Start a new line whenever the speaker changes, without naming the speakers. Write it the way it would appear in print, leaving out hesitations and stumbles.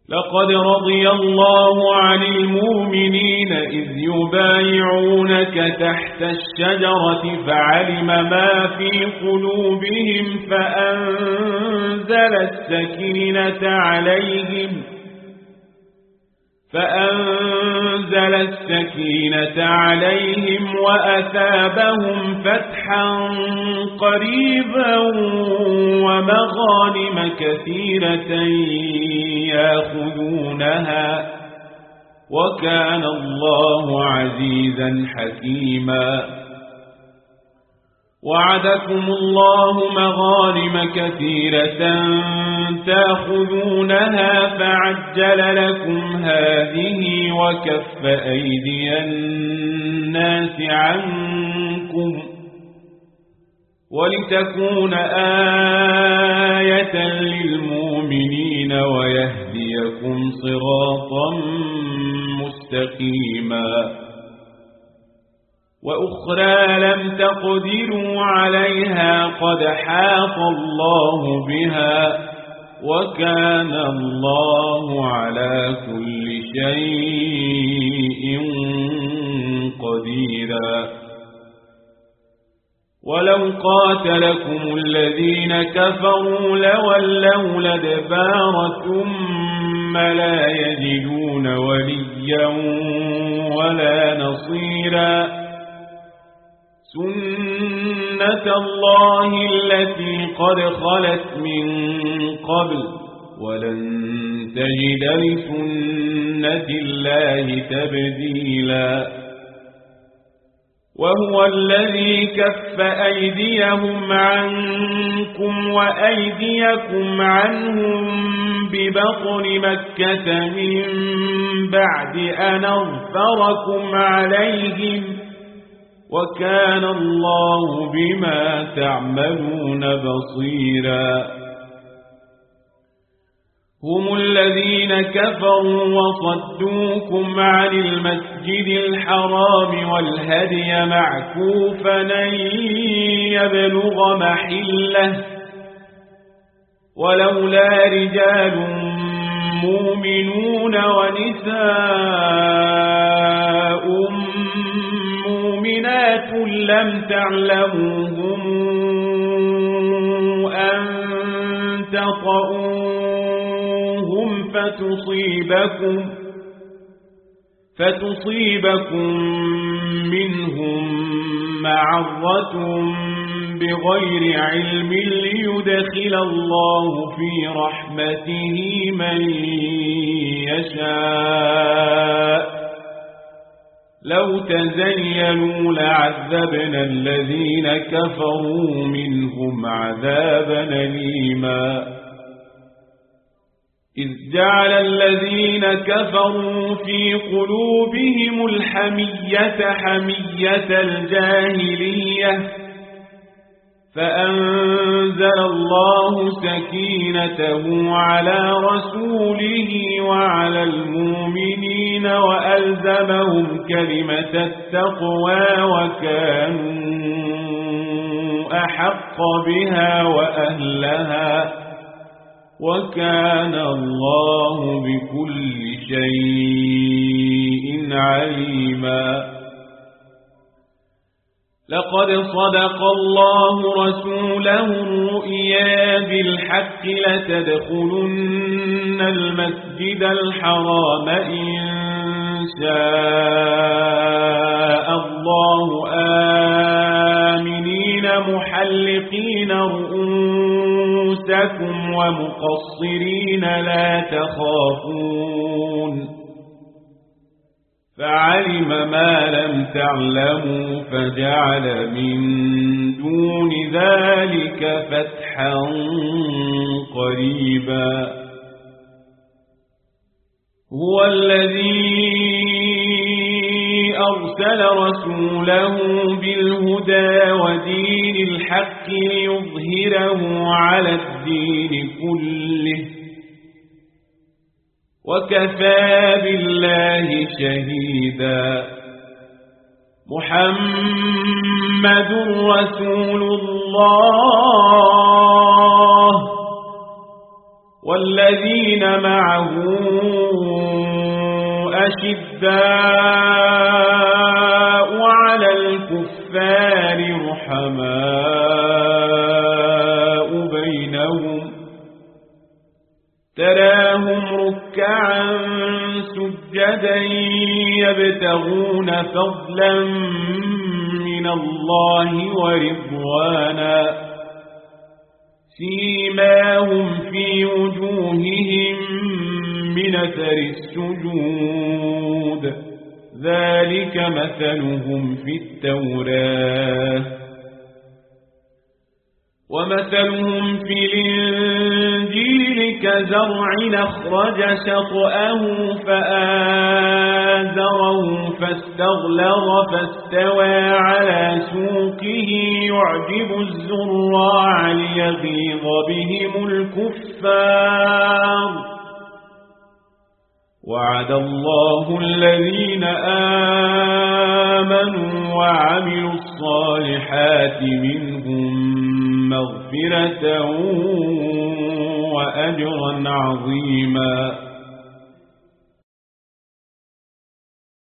لقد رضي الله عن المؤمنين إذ يبايعونك تحت الشجرة فعلم ما في قلوبهم فأنزل السكينة عليهم وأثابهم فتحا قريبا ومغانم كثيرة يأخذونها وكان الله عزيزا حكيما وعدكم الله مغانم كثيرة تأخذونها فعجل لكم هذه وكف أيدي الناس عنكم ولتكون آية للمؤمنين ويهديكم صراطا مستقيما وأخرى لم تقدروا عليها قد حاط الله بها وكان الله على كل شيء قديرا ولو قاتلكم الذين كفروا لولوا الأدبار ثم لا يجدون وليا ولا نصيرا سنة الله التي قد خلت من قبل ولن تجد لسنة الله تبديلا وهو الذي كف أيديهم عنكم وأيديكم عنهم ببطن مكة من بعد أن أظفركم عليهم وكان الله بما تعملون بصيرا هم الذين كفروا وصدوكم عن المسجد الحرام والهدي معكوفا أن يبلغ محله ولولا رجال مؤمنون ونساء مؤمنات لم تعلموهم أن تطؤوهم فتصيبكم منهم معرة بغير علم ليدخل الله في رحمته من يشاء لو تزينوا لعذبنا الذين كفروا منهم عذابا أليما إذ جعل الذين كفروا في قلوبهم الحمية حمية الجاهلية فأنزل الله سكينته على رسوله وعلى المؤمنين وألزمهم كلمة التقوى وكانوا أحق بها وأهلها وكان الله بكل شيء عليما لقد صدق الله رسوله الرؤيا بالحق لتدخلن المسجد الحرام إن شاء الله آمنين محلقين رؤوسكم ومقصرين لا تخافون فعلم ما لم تعلموا فجعل من دون ذلك فتحا قريبا هو الذي أرسل رسوله بالهدى ودين الحق ليظهره على الدين كله وكفى بالله شهيدا محمد رسول الله والذين معه أشداء على الكفار رحماء بينهم تراهم ركعا سجدا يبتغون فضلا من الله ورضوانا سيماهم في وجوههم من أثر السجود ذلك مثلهم في التوراة ومثلهم في الإنجيل كزرع أخرج شطأه فآزره فاستغلظ فاستوى على سوقه يعجب الزراع ليغيظ بهم الكفار وعد الله الذين آمنوا وعملوا الصالحات منهم مغفرة وأجرا عظيما